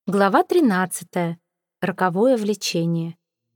Глава 13. Роковое влечение.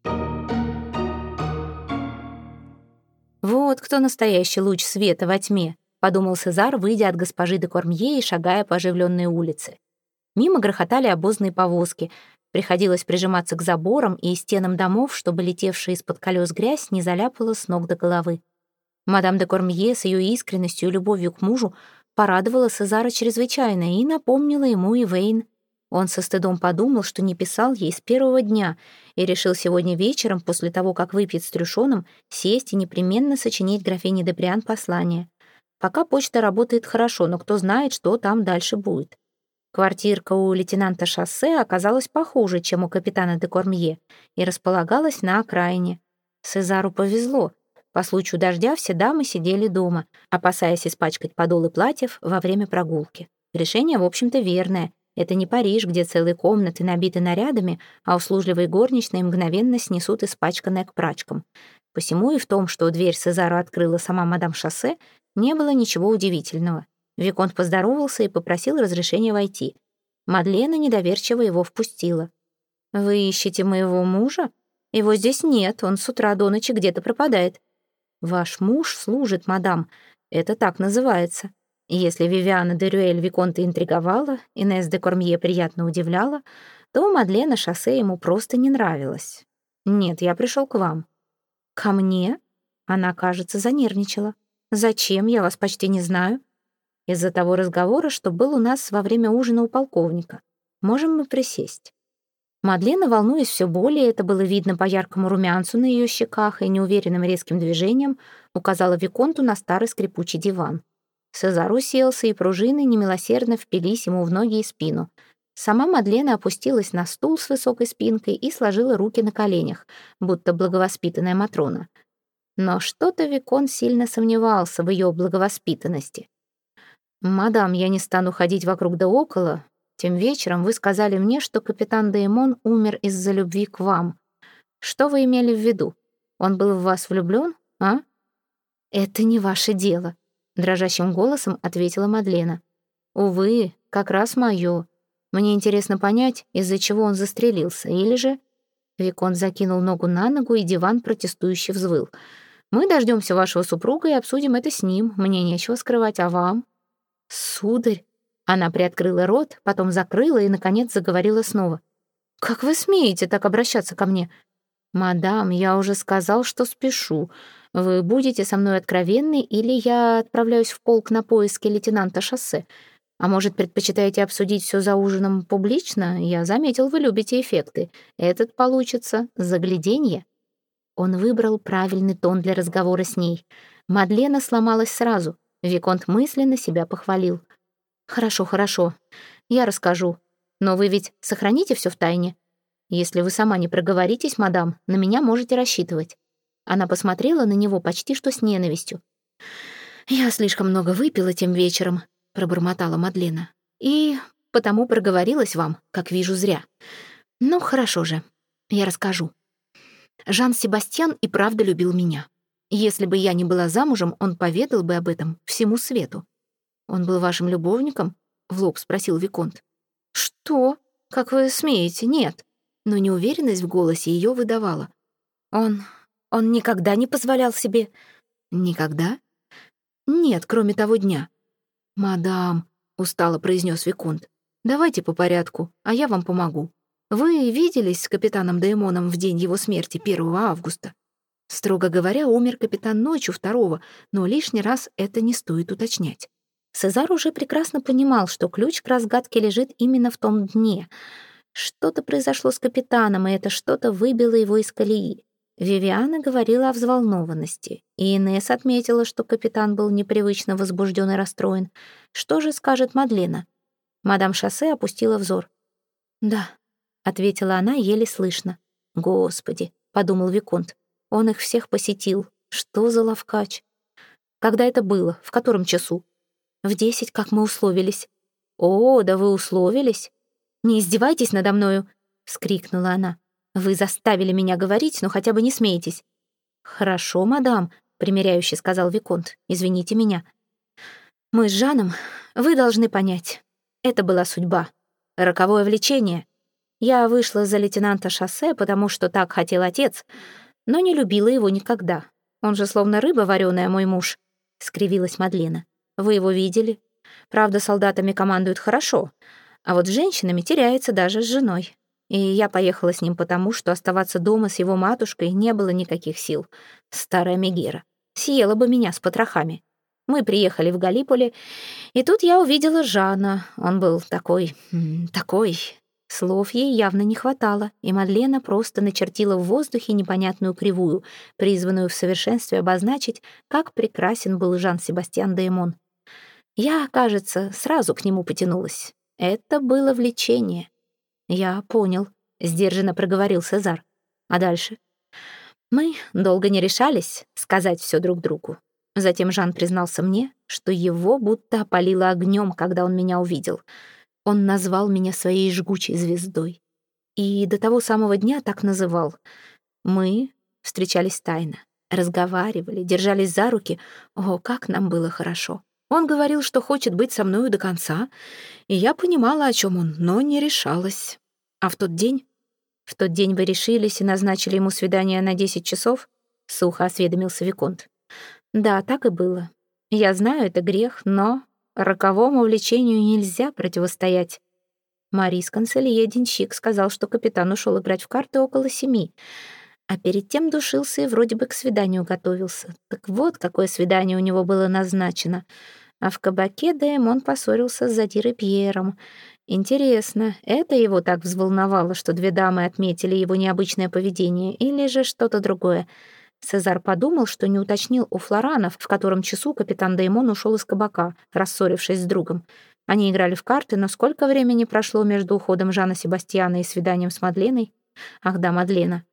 «Вот кто настоящий луч света во тьме», — подумал Сезар, выйдя от госпожи де Кормье и шагая по оживленной улице. Мимо грохотали обозные повозки. Приходилось прижиматься к заборам и стенам домов, чтобы летевшая из-под колес грязь не заляпала с ног до головы. Мадам де Кормье с ее искренностью и любовью к мужу порадовала Сезара чрезвычайно и напомнила ему Ивейн. Он со стыдом подумал, что не писал ей с первого дня, и решил сегодня вечером, после того, как выпьет с Трюшоном, сесть и непременно сочинить графине де Бриан послание. Пока почта работает хорошо, но кто знает, что там дальше будет. Квартирка у лейтенанта Шоссе оказалась похуже, чем у капитана де Кормье, и располагалась на окраине. Сезару повезло. По случаю дождя все дамы сидели дома, опасаясь испачкать подолы платьев во время прогулки. Решение, в общем-то, верное. Это не Париж, где целые комнаты набиты нарядами, а услужливые горничные мгновенно снесут испачканное к прачкам. Посему и в том, что дверь Сезару открыла сама мадам Шоссе, не было ничего удивительного. Виконт поздоровался и попросил разрешения войти. Мадлена недоверчиво его впустила. «Вы ищете моего мужа? Его здесь нет, он с утра до ночи где-то пропадает». «Ваш муж служит, мадам. Это так называется». Если Вивиана де Рюэль Виконта интриговала, Инесс де Кормье приятно удивляла, то Мадлена Шоссе ему просто не нравилась. «Нет, я пришел к вам». «Ко мне?» Она, кажется, занервничала. «Зачем? Я вас почти не знаю». «Из-за того разговора, что был у нас во время ужина у полковника. Можем мы присесть?» Мадлена, волнуясь все более, это было видно по яркому румянцу на ее щеках и неуверенным резким движением, указала Виконту на старый скрипучий диван. Сезар уселся, и пружины немилосердно впились ему в ноги и спину. Сама Мадлена опустилась на стул с высокой спинкой и сложила руки на коленях, будто благовоспитанная Матрона. Но что-то Виконт сильно сомневался в ее благовоспитанности. «Мадам, я не стану ходить вокруг да около. Тем вечером вы сказали мне, что капитан Деймон умер из-за любви к вам. Что вы имели в виду? Он был в вас влюблен, а?» «Это не ваше дело», — дрожащим голосом ответила Мадлена. «Увы, как раз мое. Мне интересно понять, из-за чего он застрелился, или же...» Виконт закинул ногу на ногу, и диван протестующе взвыл. «Мы дождемся вашего супруга и обсудим это с ним. Мне нечего скрывать, а вам?» «Сударь!» Она приоткрыла рот, потом закрыла и, наконец, заговорила снова. «Как вы смеете так обращаться ко мне?» «Мадам, я уже сказал, что спешу. Вы будете со мной откровенны, или я отправляюсь в полк на поиски лейтенанта Шоссе? А может, предпочитаете обсудить все за ужином публично? Я заметил, вы любите эффекты. Этот получится загляденье». Он выбрал правильный тон для разговора с ней. Мадлена сломалась сразу. Виконт мысленно себя похвалил. «Хорошо, хорошо. Я расскажу. Но вы ведь сохраните все в тайне? Если вы сама не проговоритесь, мадам, на меня можете рассчитывать». Она посмотрела на него почти что с ненавистью. «Я слишком много выпила тем вечером», — пробормотала Мадлена. «И потому проговорилась вам, как вижу, зря. Ну, хорошо же, я расскажу. Жан-Себастьян и правда любил меня. Если бы я не была замужем, он поведал бы об этом всему свету». «Он был вашим любовником?» — в лоб спросил Виконт. «Что? Как вы смеете? Нет». Но неуверенность в голосе ее выдавала. Он никогда не позволял себе...» «Никогда?» «Нет, кроме того дня». «Мадам», — устало произнес Виконт, «давайте по порядку, а я вам помогу. Вы виделись с капитаном Деймоном в день его смерти, 1 августа? Строго говоря, умер капитан ночью 2, но лишний раз это не стоит уточнять». Сезар уже прекрасно понимал, что ключ к разгадке лежит именно в том дне. Что-то произошло с капитаном, и это что-то выбило его из колеи. Вивиана говорила о взволнованности, и Инесс отметила, что капитан был непривычно возбужден и расстроен. Что же скажет Мадлена? Мадам Шоссе опустила взор. «Да», — ответила она еле слышно. «Господи», — подумал Виконт, — «он их всех посетил. Что за ловкач?» «Когда это было? В котором часу?» «В 10, как мы условились». «О, да вы условились?» «Не издевайтесь надо мною», — вскрикнула она. «Вы заставили меня говорить, но хотя бы не смейтесь». «Хорошо, мадам», — примиряюще сказал Виконт. «Извините меня. Мы с Жаном, вы должны понять. Это была судьба. Роковое влечение. Я вышла за лейтенанта Шоссе, потому что так хотел отец, но не любила его никогда. Он же словно рыба вареная, мой муж», — скривилась Мадлена. «Вы его видели? Правда, солдатами командует хорошо, а вот с женщинами теряется даже с женой. И я поехала с ним потому, что оставаться дома с его матушкой не было никаких сил. Старая Мегера. Съела бы меня с потрохами. Мы приехали в Галиполи, и тут я увидела Жана. Он был такой. Слов ей явно не хватало, и Мадлена просто начертила в воздухе непонятную кривую, призванную в совершенстве обозначить, как прекрасен был Жан-Себастьян де Эмон. Я, кажется, сразу к нему потянулась. Это было влечение. «Я понял», — сдержанно проговорил Сезар. «А дальше?» Мы долго не решались сказать все друг другу. Затем Жан признался мне, что его будто опалило огнем, когда он меня увидел. Он назвал меня своей жгучей звездой. И до того самого дня так называл. Мы встречались тайно, разговаривали, держались за руки. О, как нам было хорошо. Он говорил, что хочет быть со мною до конца, и я понимала, о чем он, но не решалась. А в тот день вы решились и назначили ему свидание на 10 часов? Сухо осведомился Виконт. Да, так и было. Я знаю, это грех, но роковому влечению нельзя противостоять. Марис Конселье, денщик, сказал, что капитан ушел играть в карты около 7, а перед тем душился и вроде бы к свиданию готовился. Так вот, какое свидание у него было назначено. А в кабаке де Эмон поссорился с Задирой Пьером. Интересно, это его так взволновало, что две дамы отметили его необычное поведение, или же что-то другое? Сезар подумал, что не уточнил у Флорана, в котором часу капитан де Эмон ушел из кабака, рассорившись с другом. Они играли в карты, но сколько времени прошло между уходом Жана Себастьяна и свиданием с Мадленой? Ах да, Мадлена.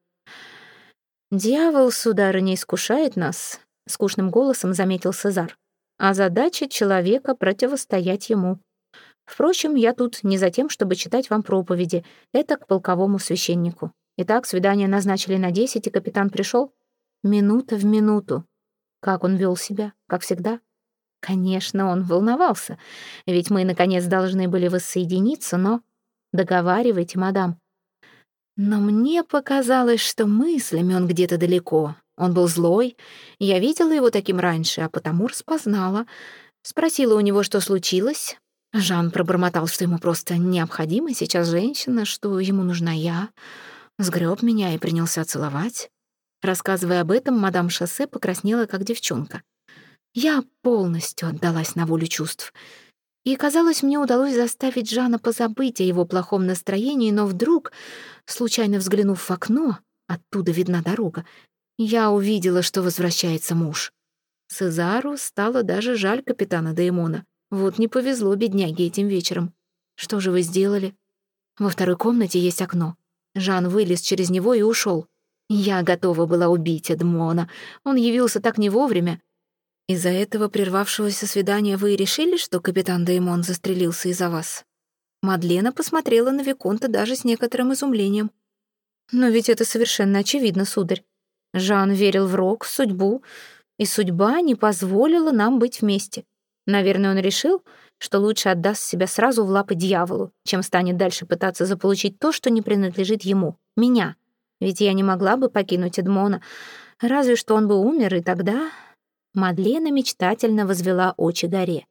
«Дьявол, сударыня, искушает нас», — скучным голосом заметил Сезар. «А задача человека — противостоять ему. Впрочем, я тут не за тем, чтобы читать вам проповеди. Это к полковому священнику. Итак, свидание назначили на 10, и капитан пришел. Минута в минуту. Как он вел себя, как всегда? Конечно, он волновался, ведь мы, наконец, должны были воссоединиться, но... Договаривайте, мадам. Но мне показалось, что мыслями он где-то далеко. Он был злой. Я видела его таким раньше, а потому распознала. Спросила у него, что случилось. Жан пробормотал, что ему просто необходима сейчас женщина, что ему нужна я. Сгреб меня и принялся целовать. Рассказывая об этом, мадам Шоссе покраснела, как девчонка. Я полностью отдалась на волю чувств. И, казалось, мне удалось заставить Жана позабыть о его плохом настроении, но вдруг, случайно взглянув в окно, оттуда видна дорога, я увидела, что возвращается муж. Сезару стало даже жаль капитана де Эмона. Вот не повезло бедняге этим вечером. Что же вы сделали? Во второй комнате есть окно. Жан вылез через него и ушел. Я готова была убить Эдмона. Он явился так не вовремя. Из-за этого прервавшегося свидания вы решили, что капитан де Эмон застрелился из-за вас? Мадлена посмотрела на Виконта даже с некоторым изумлением. Но ведь это совершенно очевидно, сударь. Жан верил в рок, в судьбу, и судьба не позволила нам быть вместе. Наверное, он решил, что лучше отдаст себя сразу в лапы дьяволу, чем станет дальше пытаться заполучить то, что не принадлежит ему, меня. Ведь я не могла бы покинуть Эдмона, разве что он бы умер, и тогда... Мадлена мечтательно возвела очи горе.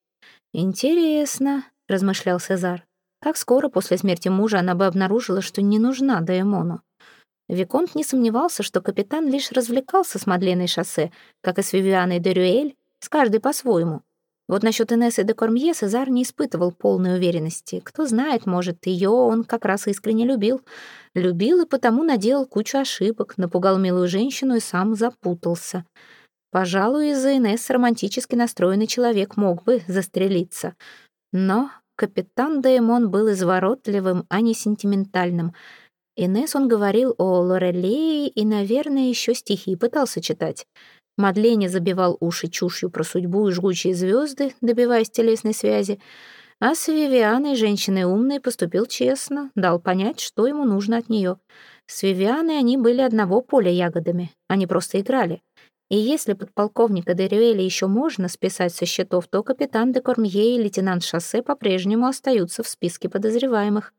«Интересно», — размышлял Сезар, «как скоро после смерти мужа она бы обнаружила, что не нужна де Эмону». Виконт не сомневался, что капитан лишь развлекался с Мадленой Шоссе, как и с Вивианой де Рюэль, с каждой по-своему. Вот насчет Инессы де Кормье Сезар не испытывал полной уверенности. Кто знает, может, ее он как раз искренне любил. Любил и потому наделал кучу ошибок, напугал милую женщину и сам запутался. Пожалуй, из-за Инессы романтически настроенный человек мог бы застрелиться. Но капитан де Эмон был изворотливым, а не сентиментальным. Инесс он говорил о Лорелее и, наверное, еще стихи пытался читать. Мадлене забивал уши чушью про судьбу и жгучие звезды, добиваясь телесной связи. А с Вивианой, женщиной умной, поступил честно, дал понять, что ему нужно от нее. С Вивианой они были одного поля ягодами, они просто играли. И если подполковника де Рюэля еще можно списать со счетов, то капитан де Кормье и лейтенант Шоссе по-прежнему остаются в списке подозреваемых.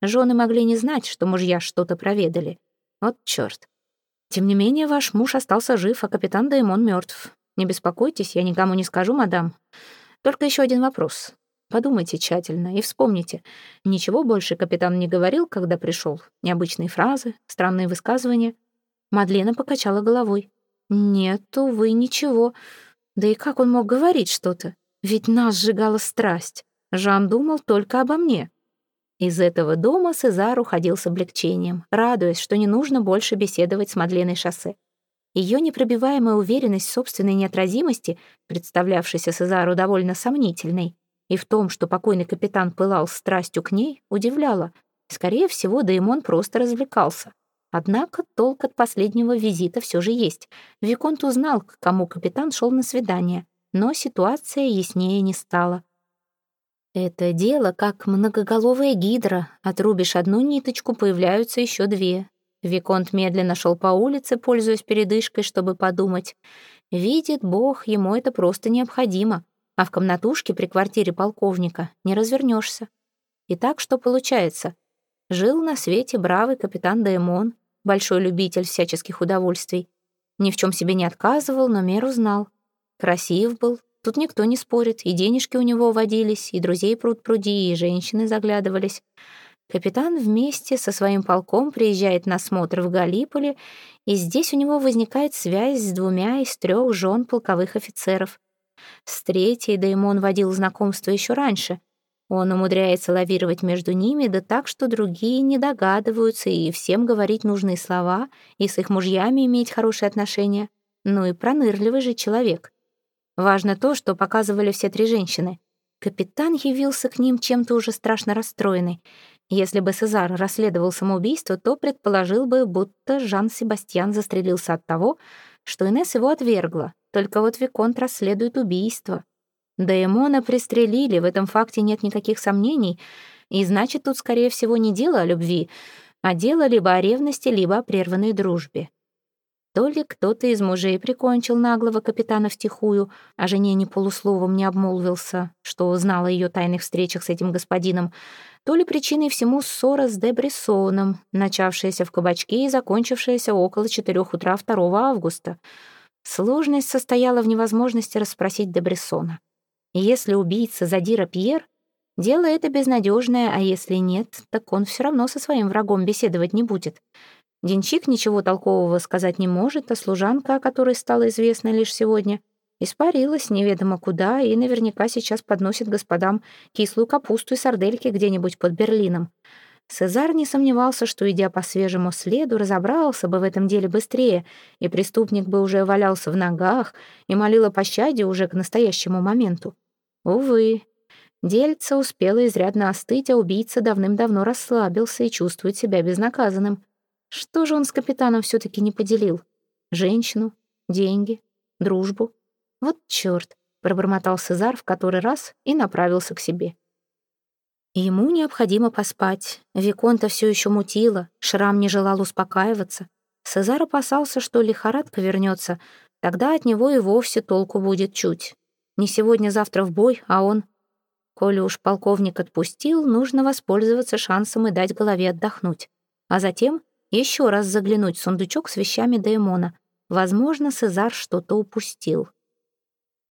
Жены могли не знать, что мужья что-то проведали. Вот чёрт. Тем не менее, ваш муж остался жив, а капитан Деймон мертв. Не беспокойтесь, я никому не скажу, мадам. Только еще один вопрос. Подумайте тщательно и вспомните. Ничего больше капитан не говорил, когда пришел? Необычные фразы, странные высказывания? Мадлена покачала головой. Нет, увы, ничего. Да и как он мог говорить что-то? Ведь нас сжигала страсть. Жан думал только обо мне. Из этого дома Сезар уходил с облегчением, радуясь, что не нужно больше беседовать с Мадленой Шоссе. Ее непробиваемая уверенность в собственной неотразимости, представлявшейся Сезару довольно сомнительной, и в том, что покойный капитан пылал страстью к ней, удивляла. Скорее всего, Деймон просто развлекался. Однако толк от последнего визита все же есть. Виконт узнал, к кому капитан шел на свидание, но ситуация яснее не стала. Это дело как многоголовая гидра. Отрубишь одну ниточку, появляются еще две. Виконт медленно шел по улице, пользуясь передышкой, чтобы подумать. Видит Бог, ему это просто необходимо, а в комнатушке при квартире полковника не развернешься. Итак, что получается? Жил на свете бравый капитан Деймон, большой любитель всяческих удовольствий. Ни в чем себе не отказывал, но меру знал. Красив был, тут никто не спорит, и денежки у него водились, и друзей пруд-пруди, и женщины заглядывались. Капитан вместе со своим полком приезжает на смотр в Галиполи, и здесь у него возникает связь с 2 из 3 жен полковых офицеров. С 3-й Деймон водил знакомство еще раньше. Он умудряется лавировать между ними, да так, что другие не догадываются, и всем говорить нужные слова, и с их мужьями иметь хорошие отношения. Ну и пронырливый же человек. Важно то, что показывали все 3 женщины. Капитан явился к ним чем-то уже страшно расстроенный. Если бы Сезар расследовал самоубийство, то предположил бы, будто Жан-Себастьян застрелился от того, что Инесс его отвергла. Только вот Виконт расследует убийство. Деймона пристрелили, в этом факте нет никаких сомнений, и значит, тут, скорее всего, не дело о любви, а дело либо о ревности, либо о прерванной дружбе. То ли кто-то из мужей прикончил наглого капитана втихую, а жене ни полусловом не обмолвился, что знал о ее тайных встречах с этим господином, то ли причиной всему ссора с де Брессоном, начавшаяся в кабачке и закончившаяся около 4 утра 2 августа. Сложность состояла в невозможности расспросить де Брессона. Если убийца Задира Пьер, дело это безнадежное, а если нет, так он все равно со своим врагом беседовать не будет. Денщик ничего толкового сказать не может, а служанка, о которой стало известно лишь сегодня, испарилась неведомо куда и наверняка сейчас подносит господам кислую капусту и сардельки где-нибудь под Берлином. Сезар не сомневался, что, идя по свежему следу, разобрался бы в этом деле быстрее, и преступник бы уже валялся в ногах и молил о пощаде уже к настоящему моменту. Увы, дельце успело изрядно остыть, а убийца давным-давно расслабился и чувствует себя безнаказанным. Что же он с капитаном все-таки не поделил? Женщину, деньги, дружбу? Вот черт, пробормотал Сезар в который раз и направился к себе. Ему необходимо поспать. Виконта все еще мутило, Шрам не желал успокаиваться. Сезар опасался, что лихорадка вернется, тогда от него и вовсе толку будет чуть. Не сегодня-завтра в бой, а он... Коли уж полковник отпустил, нужно воспользоваться шансом и дать голове отдохнуть. А затем еще раз заглянуть в сундучок с вещами Деймона. Возможно, Сезар что-то упустил.